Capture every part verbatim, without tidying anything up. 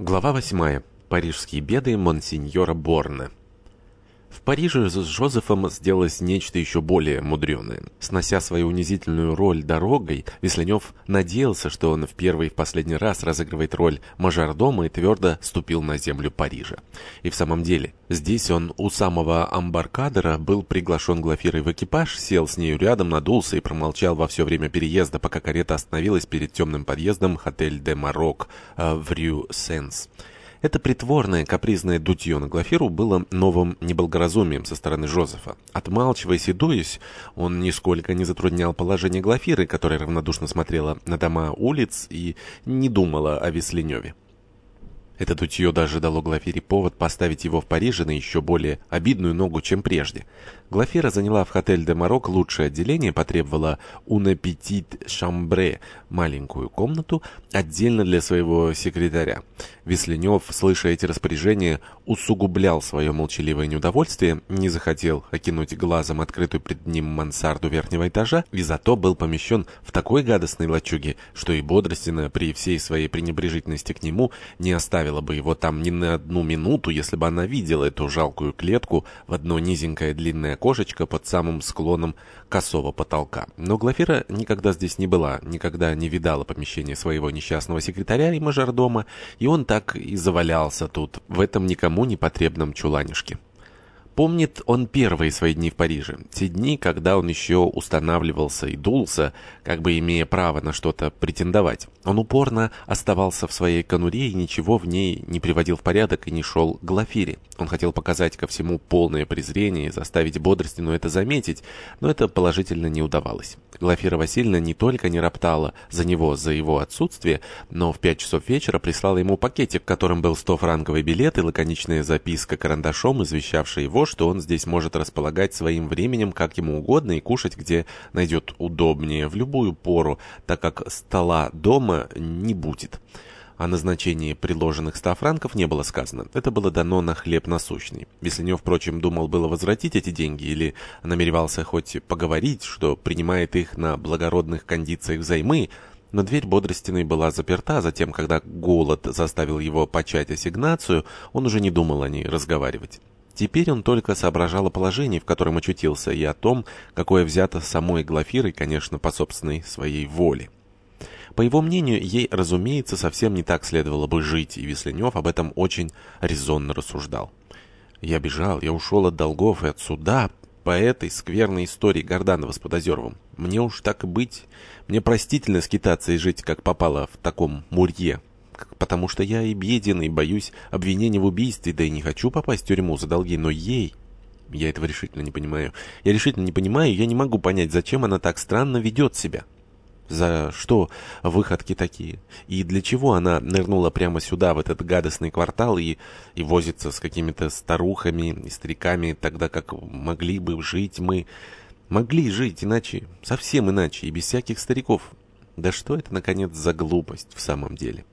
Глава восьмая. Парижские беды монсеньора Борна. В Париже с Жозефом сделалось нечто еще более мудреное. Снося свою унизительную роль дорогой, Весленев надеялся, что он в первый и в последний раз разыгрывает роль мажордома и твердо ступил на землю Парижа. И в самом деле, здесь он у самого амбаркадера был приглашен Глафирой в экипаж, сел с нею рядом, надулся и промолчал во все время переезда, пока карета остановилась перед темным подъездом «Хотель де Марок» в Рю-Сенс. Это притворное, капризное дутье на Глафиру было новым неблагоразумием со стороны Жозефа. Отмалчиваясь и дуясь, он нисколько не затруднял положение Глафиры, которая равнодушно смотрела на дома улиц и не думала о Весленеве. Это дутье даже дало Глафире повод поставить его в Париже на еще более обидную ногу, чем прежде. Глафира заняла в «Хотель де Марок» лучшее отделение, потребовала «une petite chambre» — маленькую комнату, отдельно для своего секретаря. Весленев, слыша эти распоряжения, усугублял свое молчаливое неудовольствие, не захотел окинуть глазом открытую пред ним мансарду верхнего этажа и зато был помещен в такой гадостной лачуге, что и Бодростина при всей своей пренебрежительности к нему не оставила бы его там ни на одну минуту, если бы она видела эту жалкую клетку в одно низенькое длинное окошечко под самым склоном косого потолка. Но Глафира никогда здесь не была, никогда не видала помещения своего несчастного секретаря и мажордома, и он так и завалялся тут, в этом никому не потребном чуланишке. Помнит он первые свои дни в Париже, те дни, когда он еще устанавливался и дулся, как бы имея право на что-то претендовать. Он упорно оставался в своей конуре и ничего в ней не приводил в порядок и не шел к Глафире. Он хотел показать ко всему полное презрение и заставить Бодростину это заметить, но это положительно не удавалось. Глафира Васильевна не только не роптала за него за его отсутствие, но в пять часов вечера прислала ему пакетик, в котором был стофранковый билет и лаконичная записка карандашом, извещавшая его, что он здесь может располагать своим временем как ему угодно и кушать, где найдет удобнее, в любую пору, так как стола дома не будет. О назначении предложенных ста франков не было сказано. Это было дано на хлеб насущный. Весленев, впрочем, думал было возвратить эти деньги или намеревался хоть поговорить, что принимает их на благородных кондициях взаймы, но дверь Бодростиной была заперта, затем, когда голод заставил его почать ассигнацию, он уже не думал о ней разговаривать. Теперь он только соображал о положении, в котором очутился, и о том, какое взято самой Глафирой, конечно, по собственной своей воле. По его мнению, ей, разумеется, совсем не так следовало бы жить, и Весленев об этом очень резонно рассуждал. «Я бежал, я ушел от долгов и от суда по этой скверной истории Горданова с Подозеровым. Мне уж так и быть, мне простительно скитаться и жить, как попало, в таком мурье, потому что я и беден, и боюсь обвинения в убийстве, да и не хочу попасть в тюрьму за долги, но ей... Я этого решительно не понимаю. Я решительно не понимаю, я не могу понять, зачем она так странно ведет себя. За что выходки такие? И для чего она нырнула прямо сюда, в этот гадостный квартал, и, и возится с какими-то старухами и стариками, тогда как могли бы жить мы... Могли жить иначе, совсем иначе, и без всяких стариков. Да что это, наконец, за глупость в самом деле?»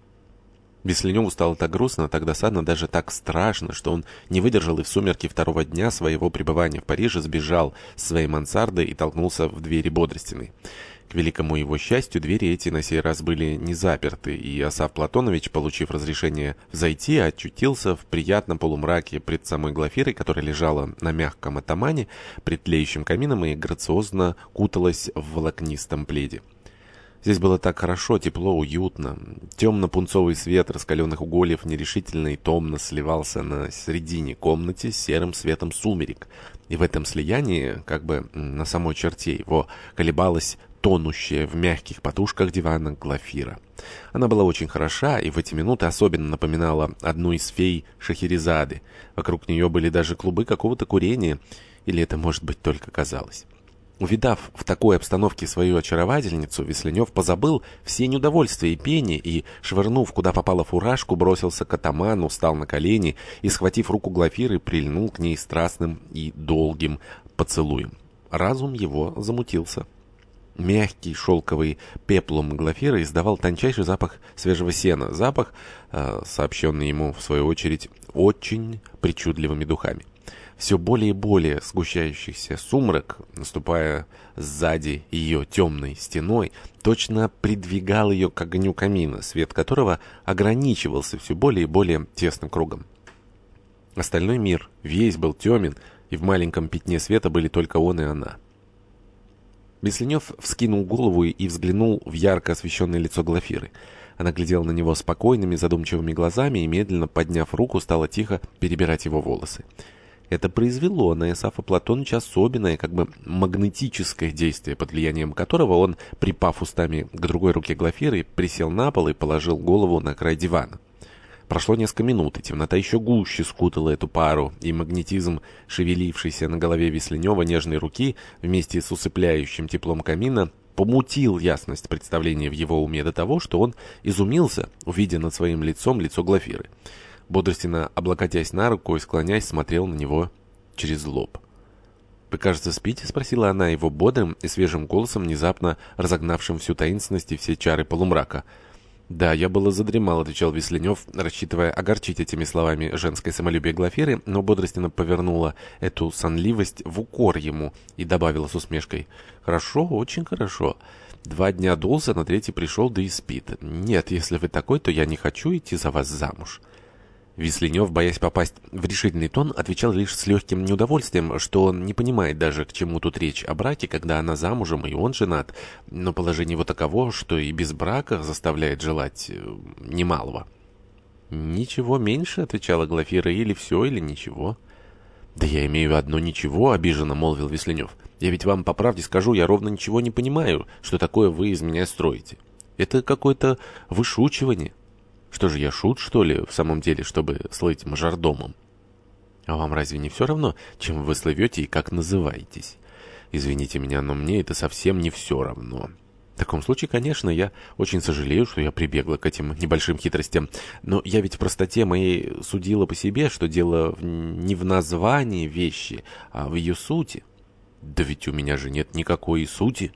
Весленеву стало так грустно, так досадно, даже так страшно, что он не выдержал и в сумерки второго дня своего пребывания в Париже сбежал с своей мансарды и толкнулся в двери Бодростиной. К великому его счастью, двери эти на сей раз были не заперты, и Асаф Платонович, получив разрешение взойти, очутился в приятном полумраке пред самой Глафирой, которая лежала на мягком атамане пред тлеющим камином и грациозно куталась в волокнистом пледе. Здесь было так хорошо, тепло, уютно. Темно-пунцовый свет раскаленных угольев нерешительно и томно сливался на середине комнаты с серым светом сумерек. И в этом слиянии, как бы на самой черте его, колебалась тонущая в мягких подушках дивана Глафира. Она была очень хороша и в эти минуты особенно напоминала одну из фей Шахерезады. Вокруг нее были даже клубы какого-то курения, или это, может быть, только казалось. Увидав в такой обстановке свою очаровательницу, Весленев позабыл все неудовольствия и пени и, швырнув куда попало фуражку, бросился к атаману, встал на колени и, схватив руку Глафиры, прильнул к ней страстным и долгим поцелуем. Разум его замутился. Мягкий шелковый пеплум Глафиры издавал тончайший запах свежего сена, запах, э, сообщенный ему, в свою очередь, очень причудливыми духами. Все более и более сгущающийся сумрак, наступая сзади ее темной стеной, точно придвигал ее к огню камина, свет которого ограничивался все более и более тесным кругом. Остальной мир весь был темен, и в маленьком пятне света были только он и она. Весленев вскинул голову и взглянул в ярко освещенное лицо Глафиры. Она глядела на него спокойными, задумчивыми глазами и, медленно подняв руку, стала тихо перебирать его волосы. Это произвело на Исаафа Платоныча особенное, как бы магнетическое действие, под влиянием которого он, припав устами к другой руке Глафиры, присел на пол и положил голову на край дивана. Прошло несколько минут, и темнота еще гуще скутала эту пару, и магнетизм, шевелившийся на голове Весленева нежной руки, вместе с усыпляющим теплом камина, помутил ясность представления в его уме до того, что он изумился, увидя над своим лицом лицо Глафиры. Бодрственно облокотясь на руку и склоняясь, смотрел на него через лоб. «Вы, кажется, спите?» — спросила она его бодрым и свежим голосом, внезапно разогнавшим всю таинственность и все чары полумрака. «Да, я было задремал», — отвечал Весленев, рассчитывая огорчить этими словами женское самолюбие Глафиры, но бодрственно повернула эту сонливость в укор ему и добавила с усмешкой: «Хорошо, очень хорошо. Два дня дулся, на третий пришел, да и спит. Нет, если вы такой, то я не хочу идти за вас замуж». Весленев, боясь попасть в решительный тон, отвечал лишь с легким неудовольствием, что он не понимает даже, к чему тут речь о браке, когда она замужем и он женат, но положение его таково, что и без брака заставляет желать э, немалого. «Ничего меньше», — отвечала Глафира, — «или все, или ничего». «Да я имею одно ничего», — обиженно молвил Весленев. «Я ведь вам по правде скажу, я ровно ничего не понимаю, что такое вы из меня строите. Это какое-то вышучивание». «Что же, я шут, что ли, в самом деле, чтобы слыть мажордомом?» «А вам разве не все равно, чем вы слывете и как называетесь?» «Извините меня, но мне это совсем не все равно». «В таком случае, конечно, я очень сожалею, что я прибегла к этим небольшим хитростям. Но я ведь в простоте моей судила по себе, что дело в... не в названии вещи, а в ее сути». «Да ведь у меня же нет никакой сути».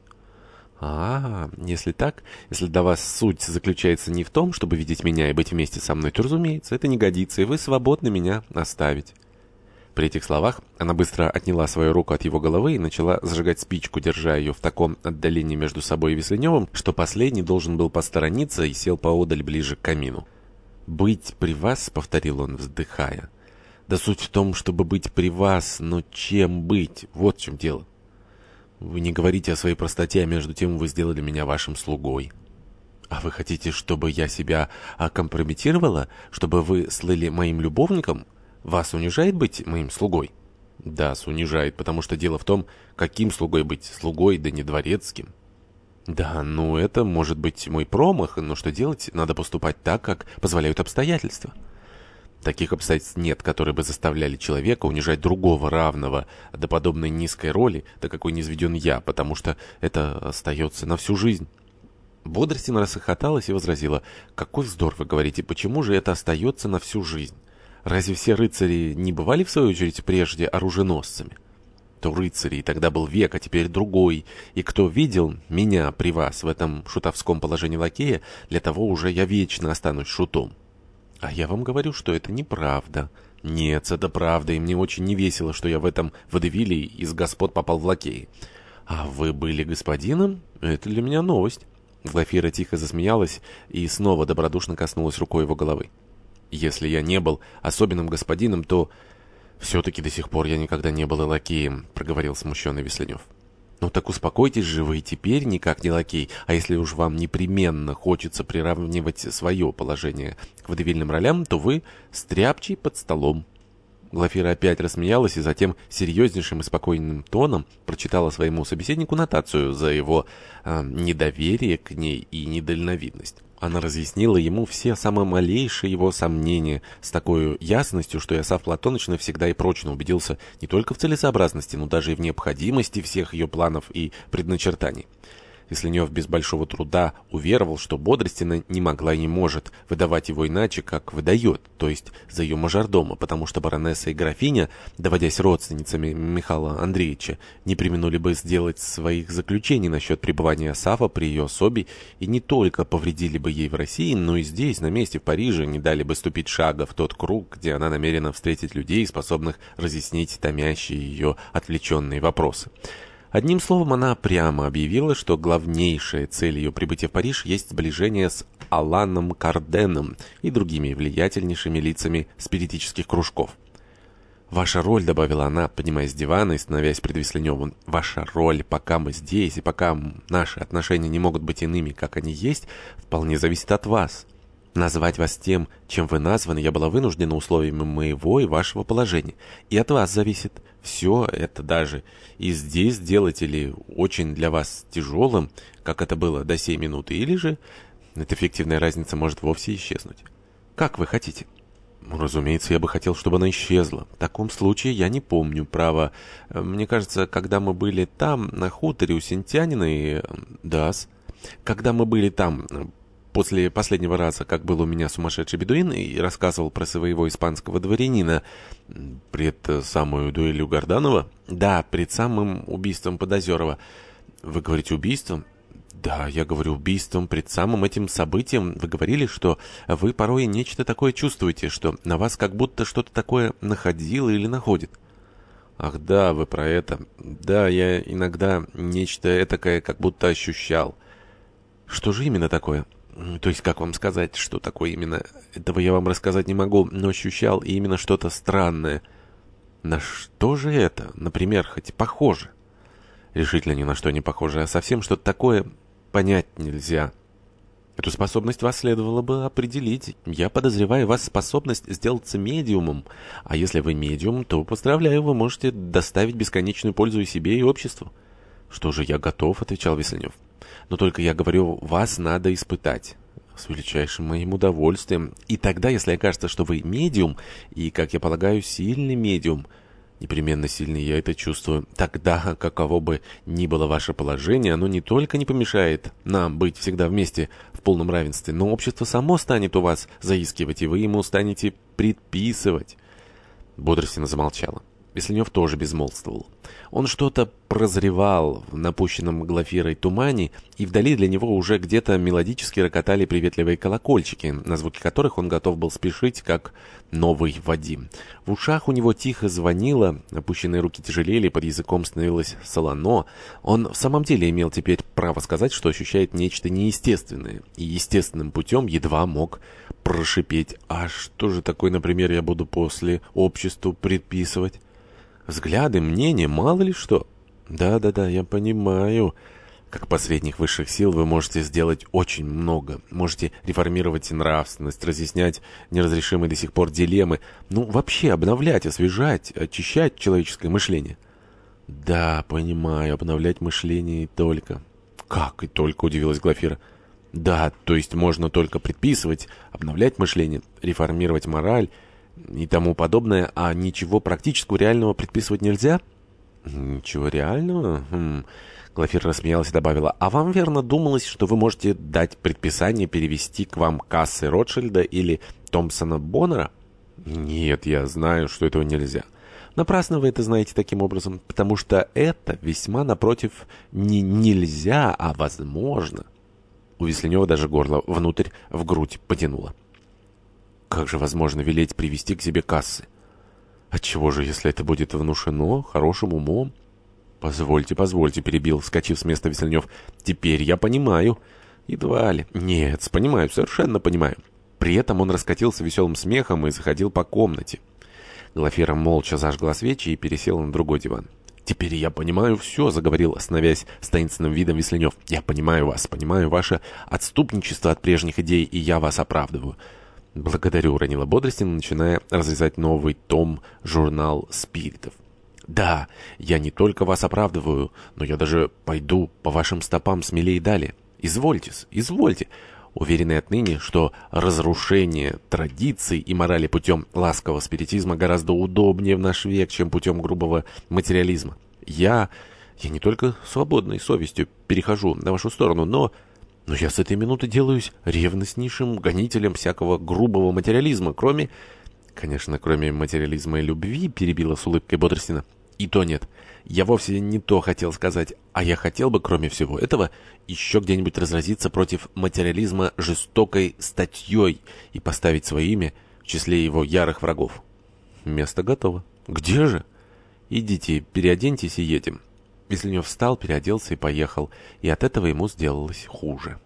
«А, если так, если для вас суть заключается не в том, чтобы видеть меня и быть вместе со мной, то, разумеется, это не годится, и вы свободны меня оставить». При этих словах она быстро отняла свою руку от его головы и начала зажигать спичку, держа ее в таком отдалении между собой и Весленевым, что последний должен был посторониться и сел поодаль ближе к камину. «Быть при вас», — повторил он, вздыхая. «Да суть в том, чтобы быть при вас, но чем быть? Вот в чем дело. Вы не говорите о своей простоте, а между тем вы сделали меня вашим слугой». «А вы хотите, чтобы я себя компрометировала? Чтобы вы слыли моим любовником? Вас унижает быть моим слугой?» «Да, унижает, потому что дело в том, каким слугой быть, слугой, да не дворецким». «Да, ну это может быть мой промах, но что делать? Надо поступать так, как позволяют обстоятельства». «Таких обстоятельств нет, которые бы заставляли человека унижать другого равного до подобной низкой роли, до какой низведен я, потому что это остается на всю жизнь». Бодростина расхохоталась и возразила: «Какой вздор вы говорите, почему же это остается на всю жизнь? Разве все рыцари не бывали, в свою очередь, прежде оруженосцами? То рыцарей тогда был век, а теперь другой, и кто видел меня при вас в этом шутовском положении лакея, для того уже я вечно останусь шутом». «А я вам говорю, что это неправда». «Нет, это правда, и мне очень невесело, что я в этом водевиле из господ попал в лакеи». «А вы были господином? Это для меня новость». Глафира тихо засмеялась и снова добродушно коснулась рукой его головы. «Если я не был особенным господином, то все-таки до сих пор я никогда не был и лакеем», — проговорил смущенный Весленев. «Ну так успокойтесь же, вы и теперь никак не лакей, а если уж вам непременно хочется приравнивать свое положение к водевильным ролям, то вы стряпчий под столом». Глафира опять рассмеялась и затем серьезнейшим и спокойным тоном прочитала своему собеседнику нотацию за его э, недоверие к ней и недальновидность. Она разъяснила ему все самые малейшие его сомнения с такой ясностью, что Исааф Платоныч навсегда и прочно убедился не только в целесообразности, но даже и в необходимости всех ее планов и предначертаний. Весленев без большого труда уверовал, что Бодростина не могла и не может выдавать его иначе, как выдает, то есть за ее мажордома, потому что баронесса и графиня, доводясь родственницами Михаила Андреевича, не преминули бы сделать своих заключений насчет пребывания Асафа при ее особе и не только повредили бы ей в России, но и здесь, на месте, в Париже, не дали бы ступить шага в тот круг, где она намерена встретить людей, способных разъяснить томящие ее отвлеченные вопросы. Одним словом, она прямо объявила, что главнейшая цель ее прибытия в Париж есть сближение с Аланом Карденом и другими влиятельнейшими лицами спиритических кружков. «Ваша роль», — добавила она, поднимаясь с дивана и становясь перед Весленевым, — «ваша роль, пока мы здесь и пока наши отношения не могут быть иными, как они есть, вполне зависит от вас. Назвать вас тем, чем вы названы, я была вынуждена условиями моего и вашего положения. И от вас зависит все это даже. И здесь сделать или очень для вас тяжелым, как это было до сей минуты, или же эта фиктивная разница может вовсе исчезнуть. Как вы хотите?» «Разумеется, я бы хотел, чтобы она исчезла. В таком случае я не помню, право. Мне кажется, когда мы были там, на хуторе у Синтянина и... Да-с. Когда мы были там... После последнего раза, как был у меня сумасшедший бедуин и рассказывал про своего испанского дворянина пред самую дуэлью Горданова? Да, пред самым убийством Подозерова. Вы говорите убийством? Да, я говорю убийством. Пред самым этим событием вы говорили, что вы порой нечто такое чувствуете, что на вас как будто что-то такое находило или находит. Ах да, вы про это. Да, я иногда нечто этакое как будто ощущал. Что же именно такое? То есть, как вам сказать, что такое именно? Этого я вам рассказать не могу, но ощущал именно что-то странное. На что же это? Например, хоть похоже? Решительно ни на что не похоже, а совсем что-то такое понять нельзя. Эту способность вас следовало бы определить. Я подозреваю вас способность сделаться медиумом. А если вы медиум, то, поздравляю, вы можете доставить бесконечную пользу и себе, и обществу. Что же, я готов, отвечал Весленев. Но только я говорю, вас надо испытать. С величайшим моим удовольствием. И тогда, если окажется, что вы медиум, и, как я полагаю, сильный медиум, непременно сильный, я это чувствую, тогда, каково бы ни было ваше положение, оно не только не помешает нам быть всегда вместе в полном равенстве, но общество само станет у вас заискивать, и вы ему станете предписывать. Бодростина замолчала. Весленев тоже безмолвствовал. Он что-то прозревал в напущенном Глафирой тумане, и вдали для него уже где-то мелодически рокотали приветливые колокольчики, на звуки которых он готов был спешить, как новый Вадим. В ушах у него тихо звонило, опущенные руки тяжелели, под языком становилось солоно. Он в самом деле имел теперь право сказать, что ощущает нечто неестественное, и естественным путем едва мог прошипеть: «А что же такое, например, я буду после обществу предписывать? Взгляды, мнения, мало ли что. Да-да-да, я понимаю. Как посредник высших сил вы можете сделать очень много. Можете реформировать нравственность, разъяснять неразрешимые до сих пор дилеммы. Ну, вообще обновлять, освежать, очищать человеческое мышление». «Да, понимаю, обновлять мышление и только». «Как и только?» — удивилась Глафира. «Да, то есть можно только предписывать, обновлять мышление, реформировать мораль и тому подобное, а ничего практического, реального предписывать нельзя?» «Ничего реального?» хм. Глафира рассмеялась и добавила: «А вам верно думалось, что вы можете дать предписание перевести к вам кассы Ротшильда или Томпсона Боннера?» «Нет, я знаю, что этого нельзя». «Напрасно вы это знаете таким образом, потому что это весьма, напротив, не нельзя, а возможно». У Весленева даже горло внутрь в грудь потянуло. «Как же возможно велеть привести к себе кассы? Отчего же, если это будет внушено хорошим умом?» «Позвольте, позвольте», — перебил, вскочив с места Весленев. «Теперь я понимаю». «Едва ли». «Нет, понимаю, совершенно понимаю». При этом он раскатился веселым смехом и заходил по комнате. Глафира молча зажгла свечи и пересела на другой диван. «Теперь я понимаю все», — заговорил, остановясь с таинственным видом Весленев. «Я понимаю вас, понимаю ваше отступничество от прежних идей, и я вас оправдываю». «Благодарю», — уронила Бодростина, начиная разрезать новый том «Журнал спиритов». «Да, я не только вас оправдываю, но я даже пойду по вашим стопам смелее далее. Извольтесь, извольте». Уверенный отныне, что разрушение традиций и морали путем ласкового спиритизма гораздо удобнее в наш век, чем путем грубого материализма. Я... Я не только свободной совестью перехожу на вашу сторону, но... Но я с этой минуты делаюсь ревностнейшим гонителем всякого грубого материализма, кроме... Конечно, кроме материализма и любви, перебила с улыбкой Бодростина. И то нет. Я вовсе не то хотел сказать, а я хотел бы, кроме всего этого, еще где-нибудь разразиться против материализма жестокой статьей и поставить свое имя в числе его ярых врагов. Место готово. Где же? Идите, переоденьтесь и едем. Весленев встал, переоделся и поехал, и от этого ему сделалось хуже.